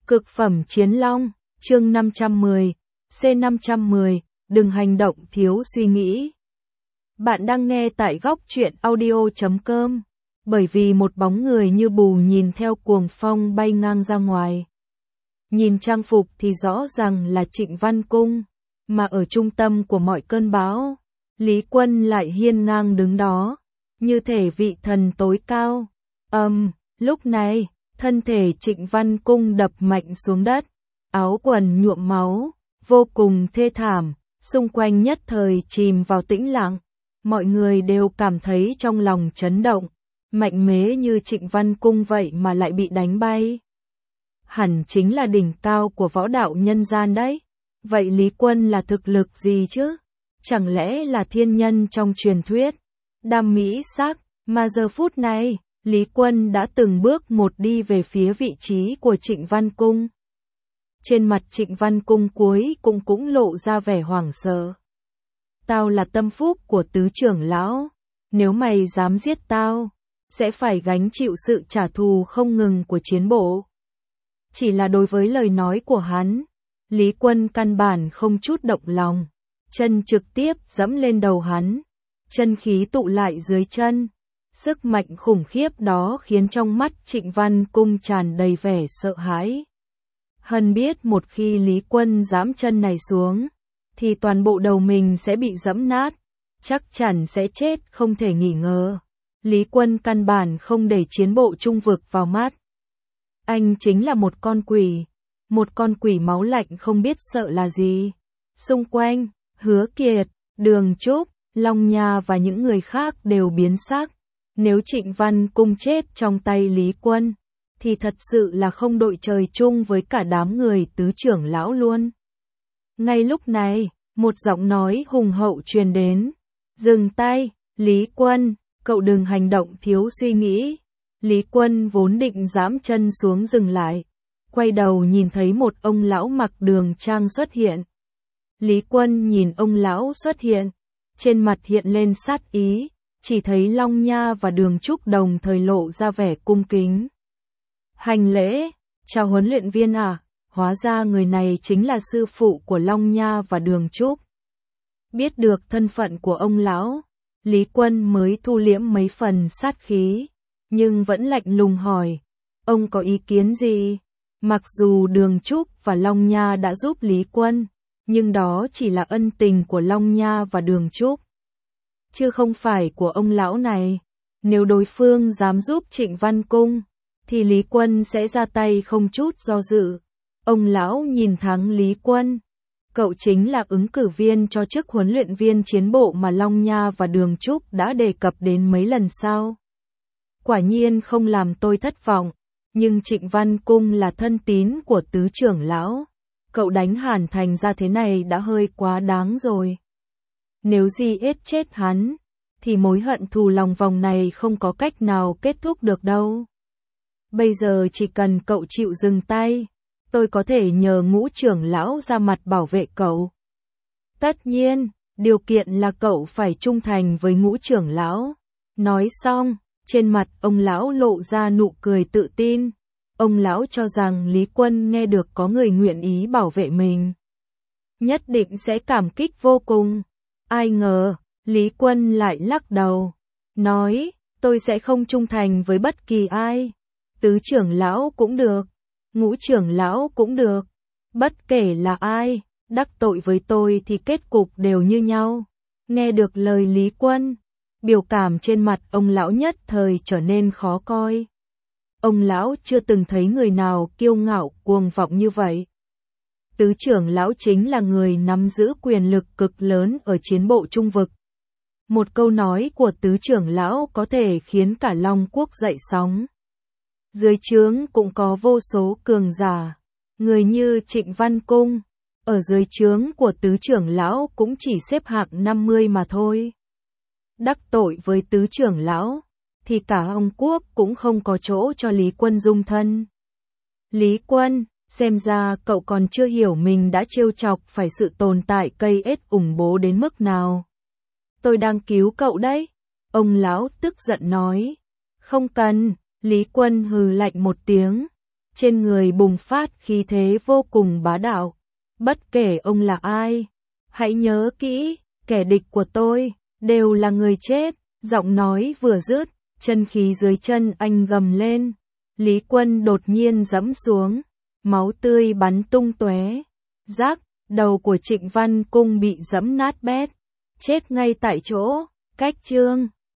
Cực phẩm chiến long, chương 510, C510, đừng hành động thiếu suy nghĩ. Bạn đang nghe tại góc truyện audio.com, bởi vì một bóng người như bù nhìn theo cuồng phong bay ngang ra ngoài. Nhìn trang phục thì rõ ràng là Trịnh Văn Cung, mà ở trung tâm của mọi cơn bão, Lý Quân lại hiên ngang đứng đó, như thể vị thần tối cao. Lúc này, thân thể Trịnh Văn Cung đập mạnh xuống đất, áo quần nhuộm máu, vô cùng thê thảm, xung quanh nhất thời chìm vào tĩnh lặng. Mọi người đều cảm thấy trong lòng chấn động, mạnh mẽ như Trịnh Văn Cung vậy mà lại bị đánh bay. Hẳn chính là đỉnh cao của võ đạo nhân gian đấy. Vậy Lý Quân là thực lực gì chứ? Chẳng lẽ là thiên nhân trong truyền thuyết? Đam mỹ sắc, mà giờ phút này, Lý Quân đã từng bước một đi về phía vị trí của Trịnh Văn Cung. Trên mặt Trịnh Văn Cung cuối cùng cũng lộ ra vẻ hoảng sợ. Tao là tâm phúc của tứ trưởng lão, nếu mày dám giết tao, sẽ phải gánh chịu sự trả thù không ngừng của chiến bộ. Chỉ là đối với lời nói của hắn, Lý Quân căn bản không chút động lòng, chân trực tiếp dẫm lên đầu hắn, chân khí tụ lại dưới chân. Sức mạnh khủng khiếp đó khiến trong mắt Trịnh Văn Cung tràn đầy vẻ sợ hãi. Hân biết một khi Lý Quân giẫm chân này xuống, thì toàn bộ đầu mình sẽ bị giẫm nát, chắc chắn sẽ chết không thể nghi ngờ. Lý Quân căn bản không để chiến bộ trung vực vào mắt. Anh chính là một con quỷ máu lạnh không biết sợ là gì. Xung quanh, Hứa Kiệt, Đường Trúc, Long Nha và những người khác đều biến sắc. Nếu Trịnh Văn Cung chết trong tay Lý Quân, thì thật sự là không đội trời chung với cả đám người tứ trưởng lão luôn. Ngay lúc này, một giọng nói hùng hậu truyền đến. Dừng tay, Lý Quân, cậu đừng hành động thiếu suy nghĩ. Lý Quân vốn định giẫm chân xuống dừng lại. Quay đầu nhìn thấy một ông lão mặc đường trang xuất hiện. Lý Quân nhìn ông lão xuất hiện, trên mặt hiện lên sát ý. Chỉ thấy Long Nha và Đường Trúc đồng thời lộ ra vẻ cung kính. Hành lễ, chào huấn luyện viên à, hóa ra người này chính là sư phụ của Long Nha và Đường Trúc. Biết được thân phận của ông lão, Lý Quân mới thu liễm mấy phần sát khí, nhưng vẫn lạnh lùng hỏi, ông có ý kiến gì? Mặc dù Đường Trúc và Long Nha đã giúp Lý Quân, nhưng đó chỉ là ân tình của Long Nha và Đường Trúc, chứ không phải của ông lão này. Nếu đối phương dám giúp Trịnh Văn Cung, thì Lý Quân sẽ ra tay không chút do dự. Ông lão nhìn thẳng Lý Quân. Cậu chính là ứng cử viên cho chức huấn luyện viên chiến bộ mà Long Nha và Đường Trúc đã đề cập đến mấy lần sau. Quả nhiên không làm tôi thất vọng, nhưng Trịnh Văn Cung là thân tín của tứ trưởng lão. Cậu đánh Hàn Thành ra thế này đã hơi quá đáng rồi. Nếu giết chết hắn, thì mối hận thù lòng vòng này không có cách nào kết thúc được đâu. Bây giờ chỉ cần cậu chịu dừng tay, tôi có thể nhờ Ngũ trưởng lão ra mặt bảo vệ cậu. Tất nhiên, điều kiện là cậu phải trung thành với Ngũ trưởng lão. Nói xong, trên mặt ông lão lộ ra nụ cười tự tin. Ông lão cho rằng Lý Quân nghe được có người nguyện ý bảo vệ mình, nhất định sẽ cảm kích vô cùng. Ai ngờ, Lý Quân lại lắc đầu, nói, tôi sẽ không trung thành với bất kỳ ai. Tứ trưởng lão cũng được, Ngũ trưởng lão cũng được, bất kể là ai, đắc tội với tôi thì kết cục đều như nhau. Nghe được lời Lý Quân, biểu cảm trên mặt ông lão nhất thời trở nên khó coi. Ông lão chưa từng thấy người nào kiêu ngạo cuồng vọng như vậy. Tứ trưởng lão chính là người nắm giữ quyền lực cực lớn ở chiến bộ trung vực. Một câu nói của tứ trưởng lão có thể khiến cả Long Quốc dậy sóng. Dưới trướng cũng có vô số cường giả, người như Trịnh Văn Cung, ở dưới trướng của tứ trưởng lão cũng chỉ xếp hạng 50 mà thôi. Đắc tội với tứ trưởng lão, thì cả Long Quốc cũng không có chỗ cho Lý Quân dung thân. Lý Quân, xem ra cậu còn chưa hiểu mình đã trêu chọc phải sự tồn tại cây ếch ủng bố đến mức nào. Tôi đang cứu cậu đấy. Ông lão tức giận nói. Không cần, Lý Quân hừ lạnh một tiếng. trên người bùng phát khí thế vô cùng bá đạo. Bất kể ông là ai, hãy nhớ kỹ, kẻ địch của tôi đều là người chết. Giọng nói vừa dứt, chân khí dưới chân anh gầm lên. Lý Quân đột nhiên giẫm xuống, máu tươi bắn tung tóe. Rắc, đầu của Trịnh Văn Cung bị giẫm nát bét, chết ngay tại chỗ. Cách chương